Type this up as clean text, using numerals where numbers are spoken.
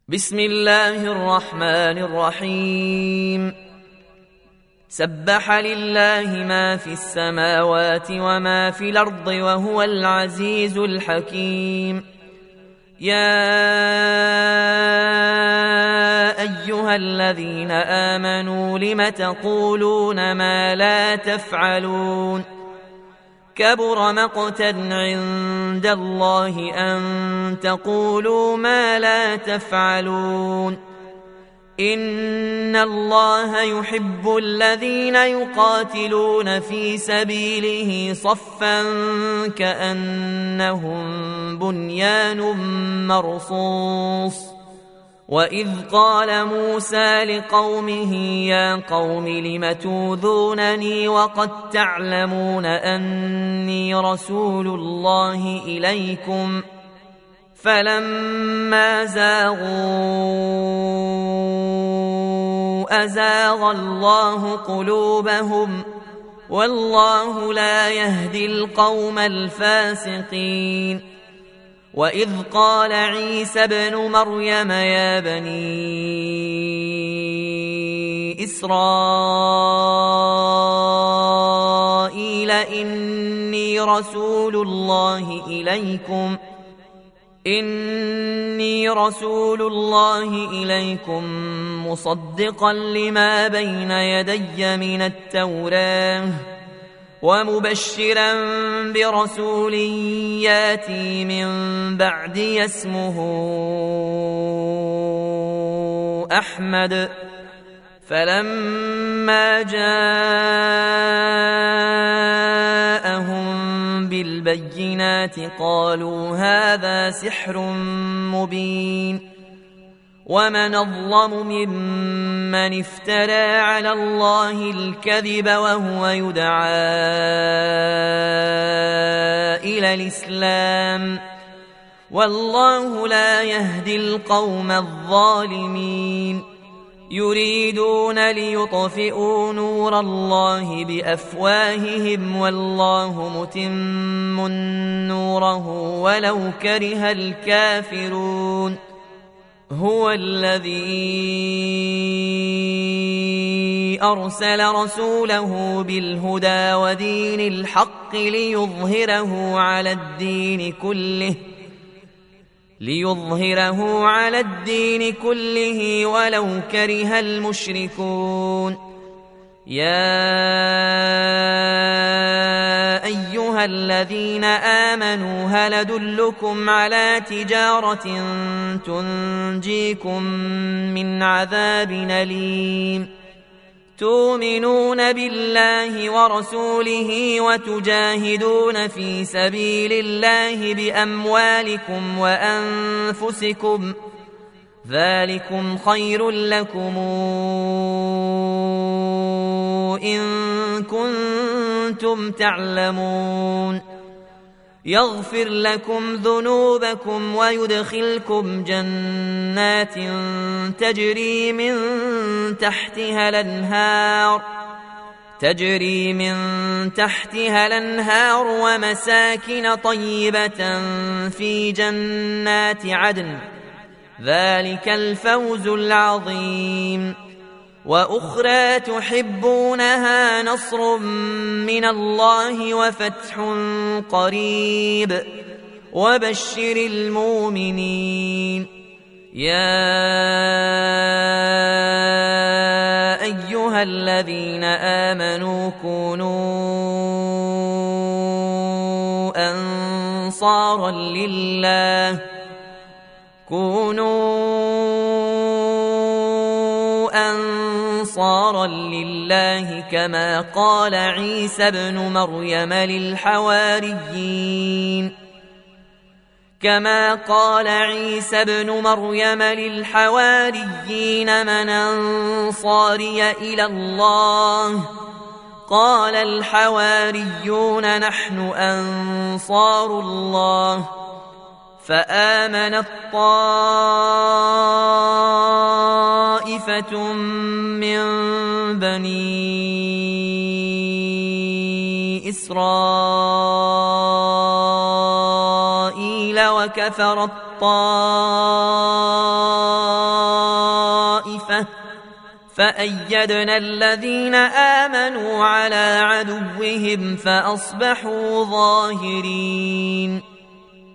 بسم الله الرحمن الرحيم. سبح لله ما في السماوات وما في الأرض وهو العزيز الحكيم. يا أيها الذين آمنوا لم تقولون ما لا تفعلون؟ كبر مقتا عند الله أن تقولوا ما لا تفعلون. إن الله يحب الذين يقاتلون في سبيله صفا كأنهم بنيان مرصوص. وإذ قال موسى لقومه يا قوم لم توذونني وقد تعلمون أني رسول الله إليكم فلما زاغوا أزاغ الله قلوبهم والله لا يهدي القوم الفاسقين. وإذ قال عيسى ابن مريم يا بني إسرائيل إني رسول الله إليكم مصدقا لما بين يدي من التوراة ومبشرا برسول ياتي من بعدي اسمه أحمد. فلما جاءهم بالبينات قالوا هذا سحر مبين. ومن أظلم ممن افترى على الله الكذب وهو يدعى إلى الإسلام والله لا يهدي القوم الظالمين. يريدون ليطفئوا نور الله بأفواههم والله متم نوره ولو كره الكافرون. هو الذي أرسل رسوله بالهدى ودين الحق ليظهره على الدين كله ولو كره المشركون. يا أيها الذين آمنوا هل أدلكم على تجارة تنجيكم من عذاب أليم؟ تؤمنون بالله ورسوله وتجاهدون في سبيل الله بأموالكم وأنفسكم ذلكم خير لكم إن كنتم تعلمون. يغفر لكم ذنوبكم ويدخلكم جنات تجري من تحتها الأنهار ومساكن طيبة في جنات عدن ذلك الفوز العظيم. وأخرى تحبونها نصر من الله وفتح قريب وبشر المؤمنين. يا أيها الذين آمنوا كونوا أنصارا لله كما قال عيسى ابن مريم للحواريين من أنصاري إلى الله؟ قال الحواريون نحن أنصار الله. فآمنت طائفة من بني إسرائيل وكفرت طائفة ضعفه فأيدنا الذين آمنوا على عدوهم فأصبحوا ظاهرين